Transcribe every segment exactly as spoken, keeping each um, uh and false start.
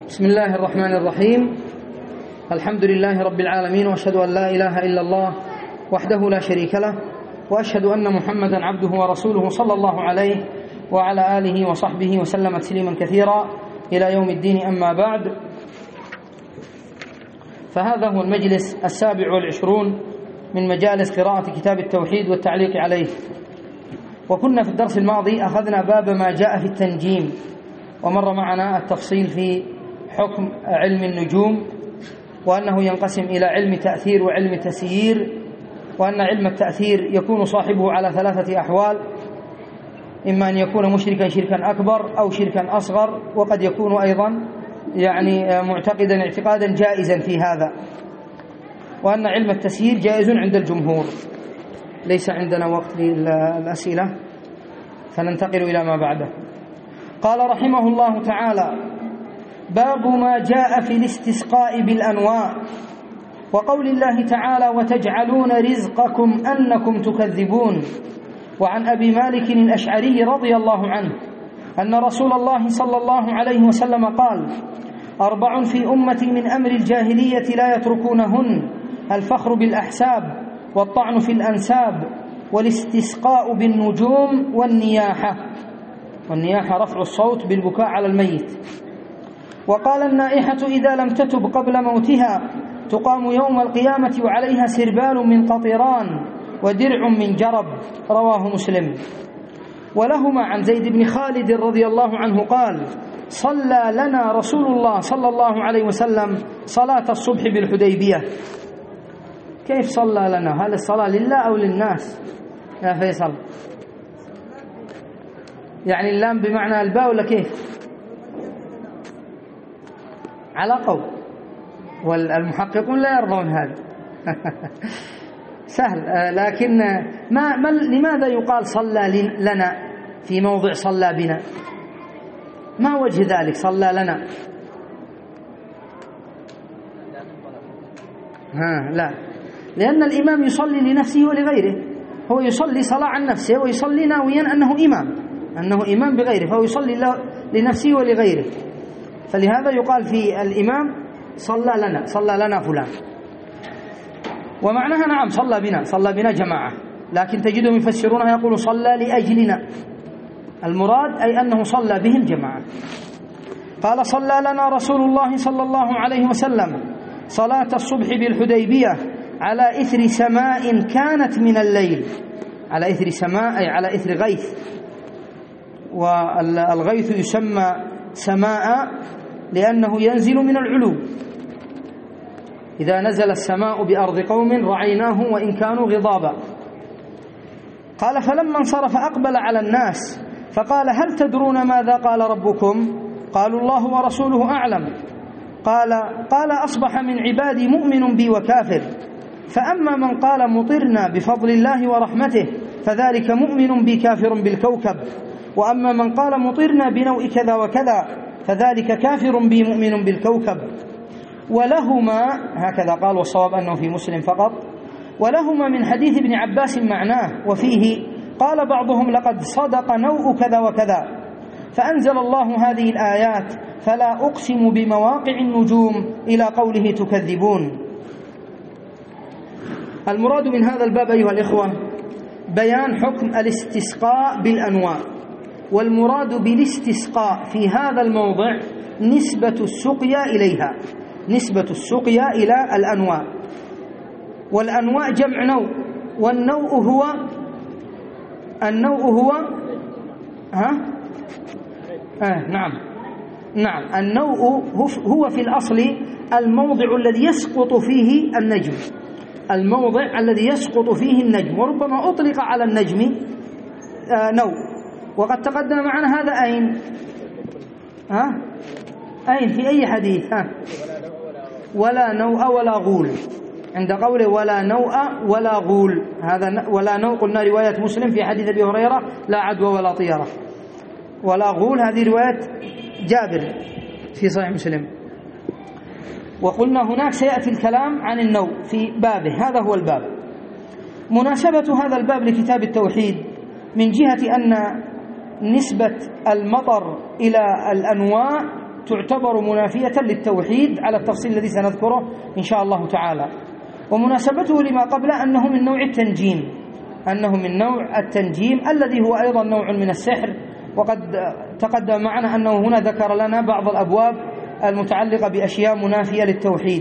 بسم الله الرحمن الرحيم. الحمد لله رب العالمين، وأشهد أن لا إله إلا الله وحده لا شريك له، وأشهد أن محمدا عبده ورسوله صلى الله عليه وعلى آله وصحبه وسلم تسليما كثيرا إلى يوم الدين. أما بعد، فهذا هو المجلس السابع والعشرون من مجالس قراءة كتاب التوحيد والتعليق عليه. وكنا في الدرس الماضي أخذنا باب ما جاء في التنجيم، ومر معنا التفصيل في حكم علم النجوم، وأنه ينقسم إلى علم تأثير وعلم تسيير، وأن علم التأثير يكون صاحبه على ثلاثة أحوال: إما أن يكون مشركا شركا أكبر أو شركا أصغر، وقد يكون أيضا يعني معتقدا اعتقادا جائزا في هذا، وأن علم التسيير جائز عند الجمهور. ليس عندنا وقت للأسئلة، فننتقل إلى ما بعده. قال رحمه الله تعالى: باب ما جاء في الاستسقاء بالأنواع، وقول الله تعالى: وتجعلون رزقكم أنكم تكذبون. وعن أبي مالك الأشعري رضي الله عنه أن رسول الله صلى الله عليه وسلم قال: أربع في أمتي من أمر الجاهلية لا يتركونهن: الفخر بالأحساب، والطعن في الأنساب، والاستسقاء بالنجوم، والنياحة. والنياحة رفع الصوت بالبكاء على الميت. وقال: النائحة إذا لم تتب قبل موتها تقام يوم القيامة وعليها سربال من قطران ودرع من جرب. رواه مسلم. ولهما عن زيد بن خالد رضي الله عنه قال: صلى لنا رسول الله صلى الله عليه وسلم صلاة الصبح بالحديبية. كيف صلى لنا؟ هل الصلاة لله أو للناس يا فيصل؟ يعني اللام بمعنى الباء ولا كيف؟ على قول، والمحققون لا يرضون هذا. سهل، لكن ما, ما لماذا يقال صلى لنا في موضع صلى بنا؟ ما وجه ذلك صلى لنا؟ ها لا، لأن الإمام يصلي لنفسه ولغيره. هو يصلي صلاة عن نفسه، ويصلي ناويا أنه إمام، أنه إمام بغيره، فهو يصلي لنفسه ولغيره. فلهذا يقال في الإمام صلى لنا، صلى لنا فلان. ومعناها نعم صلى بنا، صلى بنا جماعة، لكن تجدهم يفسرونها يقول صلى لأجلنا. المراد أي أنه صلى بهم جماعة. قال: صلى لنا رسول الله صلى الله عليه وسلم صلاة الصبح بالحديبية على إثر سماء كانت من الليل. على إثر سماء أي على إثر غيث، والغيث يسمى سماء لأنه ينزل من العلو. إذا نزل السماء بأرض قوم رعيناه وإن كانوا غضابا. قال: فلما انصرف أقبل على الناس فقال: هل تدرون ماذا قال ربكم؟ قالوا: الله ورسوله أعلم. قال قال أصبح من عبادي مؤمن بي وكافر، فأما من قال مطرنا بفضل الله ورحمته فذلك مؤمن بي كافر بالكوكب، وأما من قال مطرنا بنوء كذا وكذا فذلك كافر بي مؤمن بالكوكب. ولهما، هكذا قال، والصواب أنه في مسلم فقط، ولهما من حديث ابن عباس معناه، وفيه قال بعضهم: لقد صدق نوء كذا وكذا. فأنزل الله هذه الآيات: فلا أقسم بمواقع النجوم، إلى قوله: تكذبون. المراد من هذا الباب أيها الإخوة بيان حكم الاستسقاء بالأنواع. والمراد بالاستسقاء في هذا الموضع نسبة السقيا إليها، نسبة السقيا إلى الأنواع. والأنواع جمع نوء، والنوء هو النوء هو ها آه نعم نعم النوء هو في الأصل الموضع الذي يسقط فيه النجم، الموضع الذي يسقط فيه النجم، وربما أطلق على النجم آه نوء. وقد تقدم معنا هذا أين؟ ها؟ أين في أي حديث؟ ها؟ ولا نوء ولا غول. عند قوله ولا نوء ولا غول، هذا ولا نوء قلنا رواية مسلم في حديث أبي هريرة: لا عدوى ولا طيرة. ولا غول هذه رواية جابر في صحيح مسلم. وقلنا هناك سيأتي الكلام عن النوء في بابه، هذا هو الباب. مناسبة هذا الباب لكتاب التوحيد من جهة أن نسبة المطر إلى الأنواع تعتبر منافية للتوحيد على التفصيل الذي سنذكره إن شاء الله تعالى. ومناسبته لما قبله أنه من نوع التنجيم، أنه من نوع التنجيم الذي هو أيضا نوع من السحر، وقد تقدم معنا أنه هنا ذكر لنا بعض الأبواب المتعلقة بأشياء منافية للتوحيد.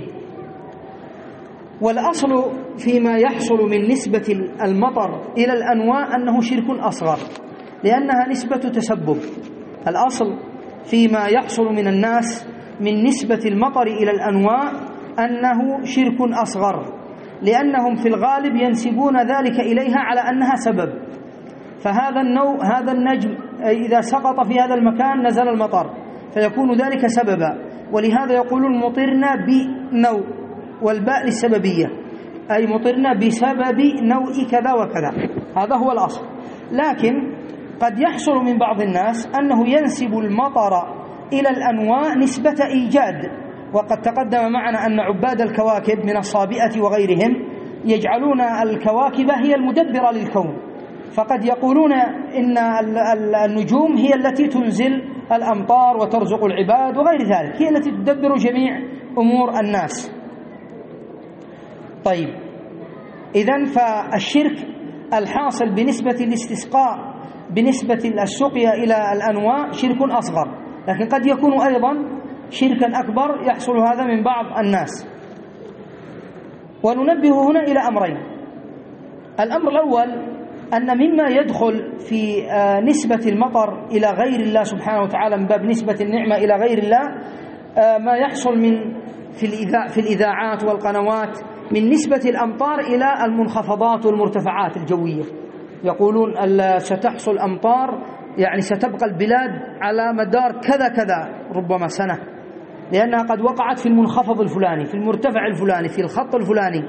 والأصل فيما يحصل من نسبة المطر إلى الأنواع أنه شرك أصغر، لأنها نسبة تسبب. الأصل فيما يحصل من الناس من نسبة المطر إلى الأنواع أنه شرك أصغر، لأنهم في الغالب ينسبون ذلك إليها على أنها سبب. فهذا النوع هذا النجم إذا سقط في هذا المكان نزل المطر، فيكون ذلك سببا، ولهذا يقولون مطرنا بنوع، والباء للسببية، أي مطرنا بسبب نوع كذا وكذا، هذا هو الأصل. لكن قد يحصل من بعض الناس أنه ينسب المطر إلى الأنواع نسبة إيجاد، وقد تقدم معنا أن عباد الكواكب من الصابئة وغيرهم يجعلون الكواكب هي المدبرة للكون، فقد يقولون إن النجوم هي التي تنزل الأمطار وترزق العباد وغير ذلك، هي التي تدبر جميع أمور الناس. طيب، إذن فالشرك الحاصل بنسبة الاستسقاء بنسبة السقيا إلى الأنواع شرك أصغر، لكن قد يكون أيضا شركا أكبر يحصل هذا من بعض الناس. وننبه هنا إلى أمرين. الأمر الأول أن مما يدخل في نسبة المطر إلى غير الله سبحانه وتعالى من باب نسبة النعمة إلى غير الله ما يحصل من في الإذاعات والقنوات من نسبة الأمطار إلى المنخفضات والمرتفعات الجوية. يقولون ستحصل أمطار، يعني ستبقى البلاد على مدار كذا كذا ربما سنة، لأنها قد وقعت في المنخفض الفلاني، في المرتفع الفلاني، في الخط الفلاني.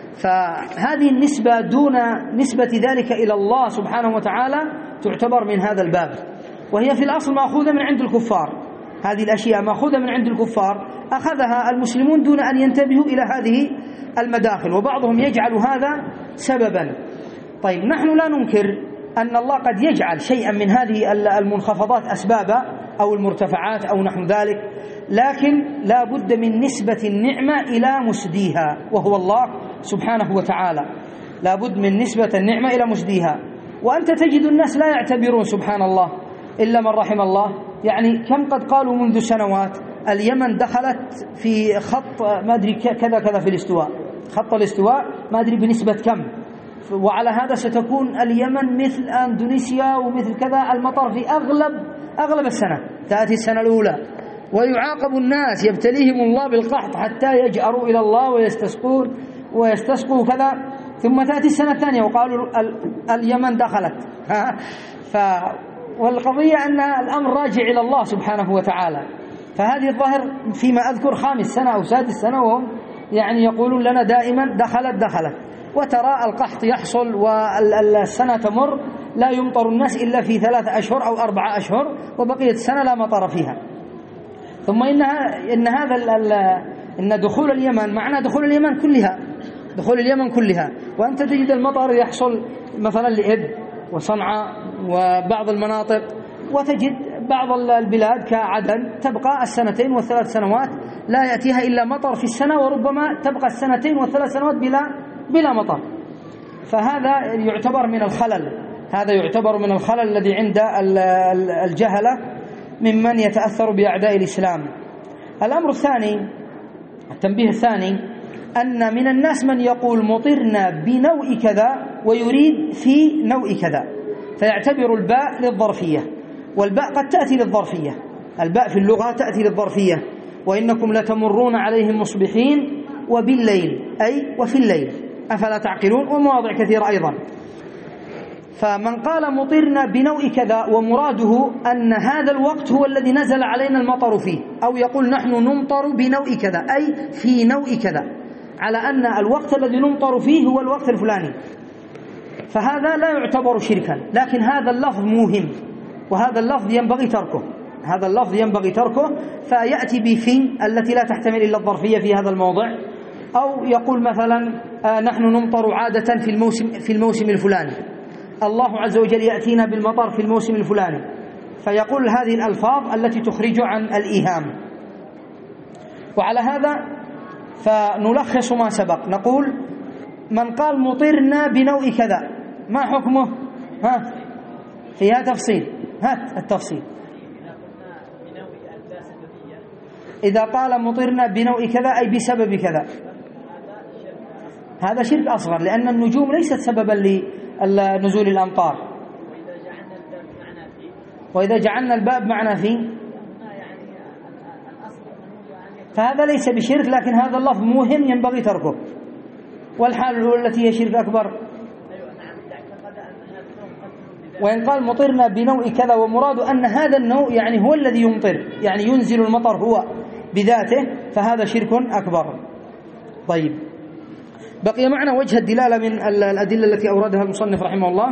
فهذه النسبة دون نسبة ذلك إلى الله سبحانه وتعالى تعتبر من هذا الباب، وهي في الأصل مأخوذة من عند الكفار. هذه الأشياء مأخوذة من عند الكفار، أخذها المسلمون دون أن ينتبهوا إلى هذه المداخل، وبعضهم يجعل هذا سببا. طيب، نحن لا ننكر أن الله قد يجعل شيئا من هذه المنخفضات أسبابا أو المرتفعات أو نحو ذلك، لكن لا بد من نسبة النعمة إلى مسديها، وهو الله سبحانه وتعالى. لا بد من نسبة النعمة إلى مسديها. وأنت تجد الناس لا يعتبرون سبحان الله إلا من رحم الله. يعني كم قد قالوا منذ سنوات اليمن دخلت في خط ما أدري كذا كذا في الاستواء، خط الاستواء ما أدري بنسبة كم، وعلى هذا ستكون اليمن مثل أندونيسيا ومثل كذا المطر في أغلب أغلب السنة. تأتي السنة الأولى ويعاقب الناس، يبتليهم الله بالقحط حتى يجأروا إلى الله ويستسقون ويستسقوا كذا، ثم تأتي السنة الثانية وقالوا اليمن دخلت. ف والقضية أن الأمر راجع إلى الله سبحانه وتعالى. فهذه الظاهر فيما أذكر خامس سنة أو سادس سنة، وهم يعني يقولون لنا دائما دخلت دخلت، وترى القحط يحصل والسنة تمر لا يمطر الناس إلا في ثلاثة أشهر أو أربعة أشهر، وبقية السنة لا مطر فيها. ثم إنها إن هذا إن دخول اليمن معنى دخول اليمن كلها، دخول اليمن كلها. وأنت تجد المطر يحصل مثلا لإب وصنعاء وبعض المناطق، وتجد بعض البلاد كعدن تبقى السنتين والثلاث سنوات لا يأتيها إلا مطر في السنة، وربما تبقى السنتين والثلاث سنوات بلا بلا مطر. فهذا يعتبر من الخلل، هذا يعتبر من الخلل الذي عند الجهلة ممن يتأثر بأعداء الإسلام. الأمر الثاني، التنبيه الثاني، أن من الناس من يقول مطرنا بنوع كذا ويريد في نوع كذا، فيعتبر الباء للظرفية، والباء قد تأتي للظرفية. الباء في اللغة تأتي للظرفية، وإنكم لتمرون عليهم مصبحين وبالليل، أي وفي الليل أفلا تعقلون، ومواضع كثيرة أيضا. فمن قال مطرنا بنوع كذا ومراده أن هذا الوقت هو الذي نزل علينا المطر فيه، أو يقول نحن نمطر بنوع كذا أي في نوع كذا، على أن الوقت الذي نمطر فيه هو الوقت الفلاني، فهذا لا يعتبر شركا. لكن هذا اللفظ مهم، وهذا اللفظ ينبغي تركه، هذا اللفظ ينبغي تركه. فيأتي بفي التي لا تحتمل إلا الظرفية في هذا الموضع، أو يقول مثلا آه نحن نمطر عادة في الموسم في الموسم الفلاني، الله عز وجل يأتينا بالمطر في الموسم الفلاني، فيقول هذه الألفاظ التي تخرج عن الإيهام. وعلى هذا فنلخص ما سبق، نقول من قال مطرنا بنوء كذا ما حكمه؟ ها فيها تفصيل، هات التفصيل. إذا قال مطرنا بنوء كذا أي بسبب كذا، هذا شرك أصغر، لأن النجوم ليست سببا لنزول الأمطار. وإذا جعلنا الباب معنا فيه فهذا ليس بشرك، لكن هذا اللفظ مهم ينبغي تركه. والحال الأولى التي هي شرك أكبر. وإن قال مطرنا بنوء كذا ومراد أن هذا النوء يعني هو الذي يمطر، يعني ينزل المطر هو بذاته، فهذا شرك أكبر. طيب، بقي معنا وجه الدلالة من الأدلة التي أوردها المصنف رحمه الله.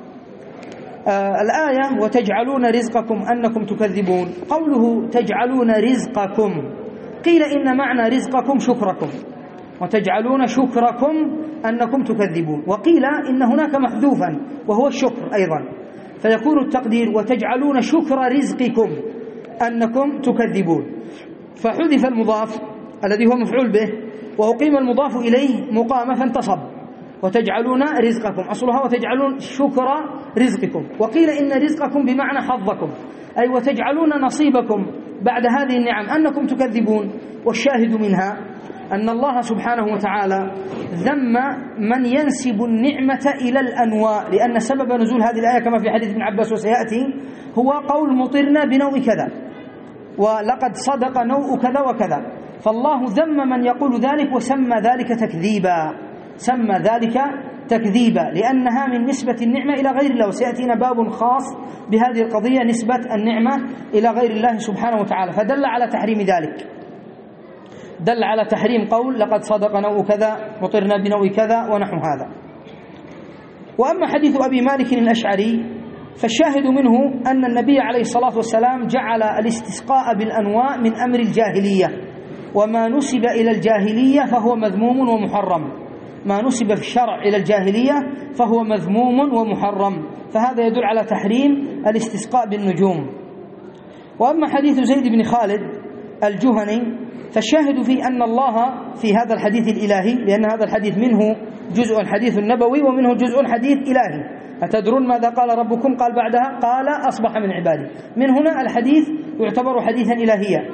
آه الآية وتجعلون رزقكم أنكم تكذبون، قوله تجعلون رزقكم قيل إن معنى رزقكم شكركم، وتجعلون شكركم أنكم تكذبون، وقيل إن هناك محذوفا وهو الشكر أيضا، فيكون التقدير وتجعلون شكر رزقكم أنكم تكذبون، فحذف المضاف الذي هو مفعول به وأقيم المضاف إليه مقامة فانتصب، وتجعلون رزقكم أصلها وتجعلون شكر رزقكم. وقيل إن رزقكم بمعنى حظكم، أي وتجعلون نصيبكم بعد هذه النعم أنكم تكذبون. والشاهد منها أن الله سبحانه وتعالى ذم من ينسب النعمة إلى الأنواع، لأن سبب نزول هذه الآية كما في حديث ابن عباس وسيأتي هو قول مطرنا بنوء كذا ولقد صدق نوء كذا وكذا، فالله ذم من يقول ذلك وسمى ذلك تكذيبا، سمى ذلك تكذيبا لأنها من نسبة النعمة إلى غير الله، وسيأتينا باب خاص بهذه القضية نسبة النعمة إلى غير الله سبحانه وتعالى، فدل على تحريم ذلك، دل على تحريم قول لقد صدق نوء كذا مطرنا بنوء كذا ونحو هذا. وأما حديث أبي مالك الأشعري فالشاهد منه أن النبي عليه الصلاة والسلام جعل الاستسقاء بالأنواع من أمر الجاهلية، وما نسب إلى الجاهلية فهو مذموم ومحرم، ما نسب في الشرع إلى الجاهلية فهو مذموم ومحرم، فهذا يدل على تحريم الاستسقاء بالنجوم. وأما حديث زيد بن خالد الجهني فالشاهد فيه أن الله في هذا الحديث الإلهي، لأن هذا الحديث منه جزء الحديث النبوي ومنه جزء الحديث إلهي. أتدرون ماذا قال ربكم؟ قال بعدها قال أصبح من عبادي. من هنا الحديث يعتبر حديثا إلهيا،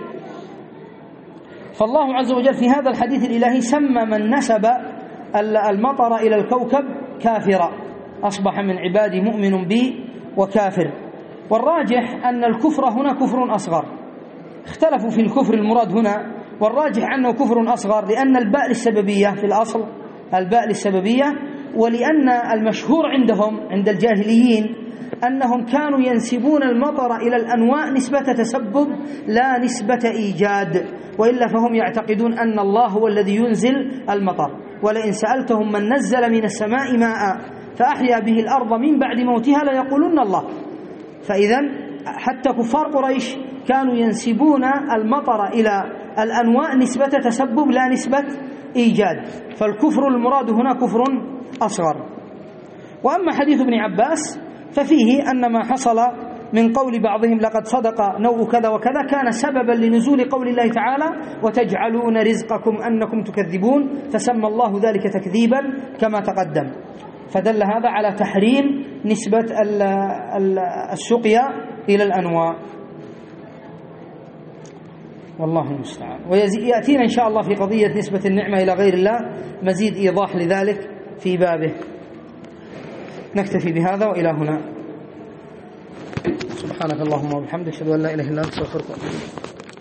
فالله عز وجل في هذا الحديث الإلهي سمى من نسب المطر إلى الكوكب كافرا، أصبح من عبادي مؤمن بي وكافر. والراجح أن الكفر هنا كفر أصغر، اختلفوا في الكفر المراد هنا، والراجح أنه كفر أصغر لأن الباء للسببية في الأصل، الباء للسببية، ولأن المشهور عندهم عند الجاهليين أنهم كانوا ينسبون المطر إلى الأنواع نسبة تسبب لا نسبة إيجاد، وإلا فهم يعتقدون أن الله هو الذي ينزل المطر، ولئن سألتهم من نزل من السماء ماء فأحيا به الأرض من بعد موتها ليقولون الله. فإذا حتى كفار قريش كانوا ينسبون المطر إلى الأنواع نسبة تسبب لا نسبة إيجاد، فالكفر المراد هنا كفر أصغر. وأما حديث ابن عباس ففيه أن ما حصل من قول بعضهم لقد صدق نوء كذا وكذا كان سببا لنزول قول الله تعالى وتجعلون رزقكم أنكم تكذبون، فسمى الله ذلك تكذيبا كما تقدم، فدل هذا على تحريم نسبة السقيا إلى الأنواع، والله المستعان. ويأتينا إن شاء الله في قضية نسبة النعمة إلى غير الله مزيد إيضاح لذلك في بابه. نكتفي بهذا وإلى هنا. سبحانك اللهم وبحمدك أشهد أن لا إله إلا أنت أستغفرك وأتوب إليك.